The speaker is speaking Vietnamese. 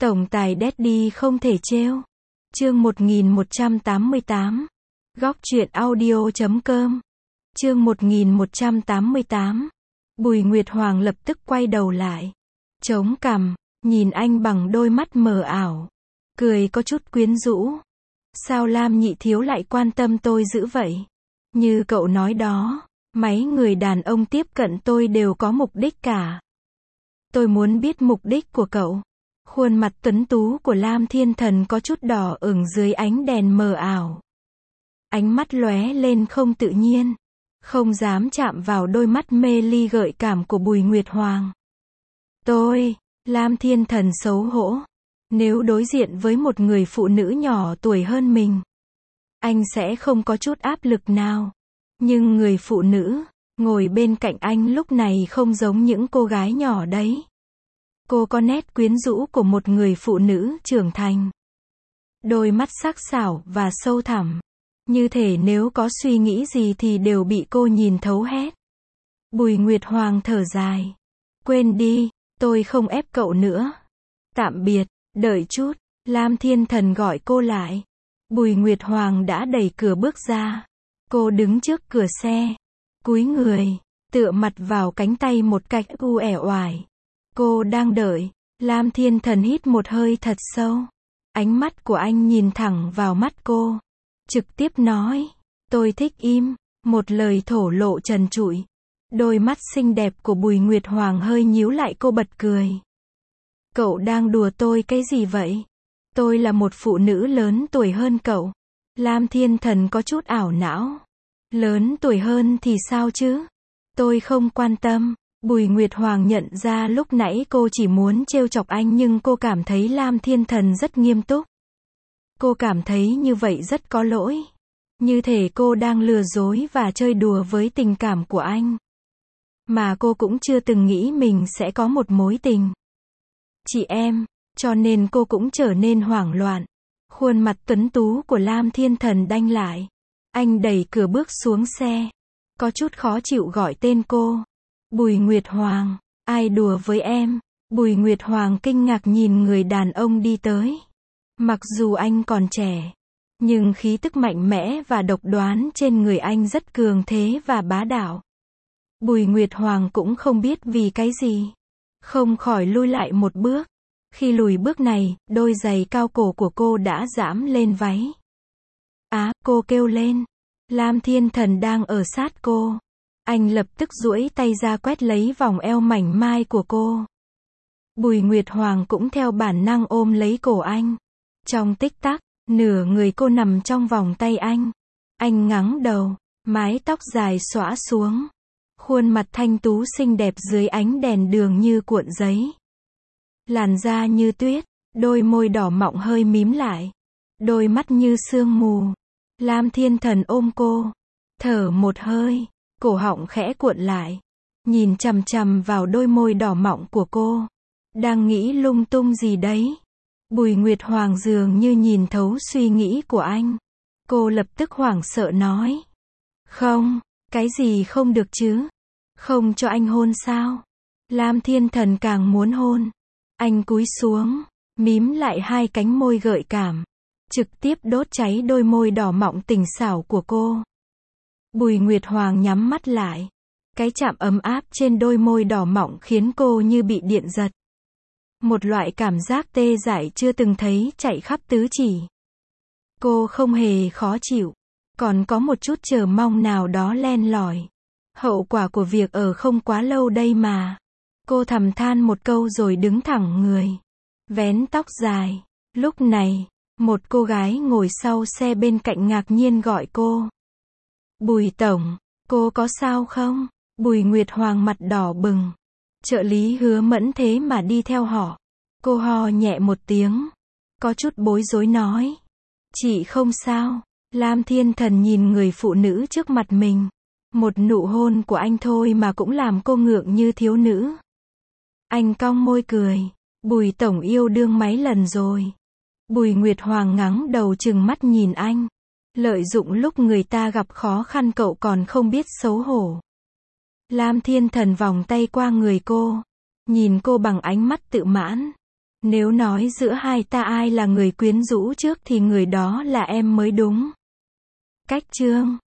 Tổng tài Daddy không thể trêu. Chương 1188. Góc truyện audio.com. Chương 1188. Bùi Nguyệt Hoàng lập tức quay đầu lại, chống cằm, nhìn anh bằng đôi mắt mờ ảo, cười có chút quyến rũ. Sao Lam nhị thiếu lại quan tâm tôi dữ vậy? Như cậu nói đó, mấy người đàn ông tiếp cận tôi đều có mục đích cả. Tôi muốn biết mục đích của cậu. Khuôn mặt tuấn tú của Lam Thiên Thần có chút đỏ ửng dưới ánh đèn mờ ảo. Ánh mắt lóe lên không tự nhiên, không dám chạm vào đôi mắt mê ly gợi cảm của Bùi Nguyệt Hoàng. Lam Thiên Thần xấu hổ. Nếu đối diện với một người phụ nữ nhỏ tuổi hơn mình, anh sẽ không có chút áp lực nào. Nhưng người phụ nữ ngồi bên cạnh anh lúc này không giống những cô gái nhỏ đấy. Cô có nét quyến rũ của một người phụ nữ trưởng thành. Đôi mắt sắc sảo và sâu thẳm, như thể nếu có suy nghĩ gì thì đều bị cô nhìn thấu hết. Bùi Nguyệt Hoàng thở dài. Quên đi, tôi không ép cậu nữa. Tạm biệt, đợi chút. Lam Thiên Thần gọi cô lại. Bùi Nguyệt Hoàng đã đẩy cửa bước ra. Cô đứng trước cửa xe, cúi người, tựa mặt vào cánh tay một cách uể oải. Cô đang đợi. Lam Thiên Thần hít một hơi thật sâu. Ánh mắt của anh nhìn thẳng vào mắt cô, trực tiếp nói, tôi thích im. Một lời thổ lộ trần trụi. Đôi mắt xinh đẹp của Bùi Nguyệt Hoàng hơi nhíu lại, cô bật cười. Cậu đang đùa tôi cái gì vậy? Tôi là một phụ nữ lớn tuổi hơn cậu. Lam Thiên Thần có chút ảo não. Lớn tuổi hơn thì sao chứ? Tôi không quan tâm. Bùi Nguyệt Hoàng nhận ra lúc nãy cô chỉ muốn trêu chọc anh, nhưng cô cảm thấy Lam Thiên Thần rất nghiêm túc. Cô cảm thấy như vậy rất có lỗi. Như thể cô đang lừa dối và chơi đùa với tình cảm của anh. Mà cô cũng chưa từng nghĩ mình sẽ có một mối tình chị em, cho nên cô cũng trở nên hoảng loạn. Khuôn mặt tuấn tú của Lam Thiên Thần đanh lại. Anh đẩy cửa bước xuống xe, có chút khó chịu gọi tên cô. Bùi Nguyệt Hoàng, ai đùa với em? Bùi Nguyệt Hoàng kinh ngạc nhìn người đàn ông đi tới. Mặc dù anh còn trẻ, nhưng khí tức mạnh mẽ và độc đoán trên người anh rất cường thế và bá đạo. Bùi Nguyệt Hoàng cũng không biết vì cái gì, không khỏi lui lại một bước. Khi lùi bước này, đôi giày cao cổ của cô đã giãm lên váy. Cô kêu lên. Lam Thiên Thần đang ở sát cô. Anh lập tức duỗi tay ra quét lấy vòng eo mảnh mai của cô. Bùi Nguyệt Hoàng cũng theo bản năng ôm lấy cổ anh. Trong tích tắc, nửa người cô nằm trong vòng tay anh. Anh ngẩng đầu, mái tóc dài xõa xuống. Khuôn mặt thanh tú xinh đẹp dưới ánh đèn đường như cuộn giấy. Làn da như tuyết, đôi môi đỏ mọng hơi mím lại. Đôi mắt như sương mù. Lam Thiên Thần ôm cô, thở một hơi, cổ họng khẽ cuộn lại, nhìn chằm chằm vào đôi môi đỏ mọng của cô. Đang nghĩ lung tung gì đấy? Bùi Nguyệt Hoàng dường như nhìn thấu suy nghĩ của anh. Cô lập tức hoảng sợ nói. Không, cái gì không được chứ? Không cho anh hôn sao? Lam Thiên Thần càng muốn hôn. Anh cúi xuống, mím lại hai cánh môi gợi cảm, trực tiếp đốt cháy đôi môi đỏ mọng tình xảo của cô. Bùi Nguyệt Hoàng nhắm mắt lại. Cái chạm ấm áp trên đôi môi đỏ mọng khiến cô như bị điện giật. Một loại cảm giác tê dại chưa từng thấy chạy khắp tứ chỉ. Cô không hề khó chịu, còn có một chút chờ mong nào đó len lỏi. Hậu quả của việc ở không quá lâu đây mà. Cô thầm than một câu rồi đứng thẳng người, vén tóc dài. Lúc này, một cô gái ngồi sau xe bên cạnh ngạc nhiên gọi cô. Bùi tổng, cô có sao không? Bùi Nguyệt Hoàng mặt đỏ bừng. Trợ lý Hứa Mẫn thế mà đi theo họ. Cô ho nhẹ một tiếng, có chút bối rối nói. Chị không sao. Lam Thiên Thần nhìn người phụ nữ trước mặt mình. Một nụ hôn của anh thôi mà cũng làm cô ngượng như thiếu nữ. Anh cong môi cười. Bùi tổng yêu đương mấy lần rồi? Bùi Nguyệt Hoàng ngẩng đầu trừng mắt nhìn anh. Lợi dụng lúc người ta gặp khó khăn cậu còn không biết xấu hổ. Lam Thiên Thần vòng tay qua người cô, nhìn cô bằng ánh mắt tự mãn. Nếu nói giữa hai ta ai là người quyến rũ trước thì người đó là em mới đúng. Cách chương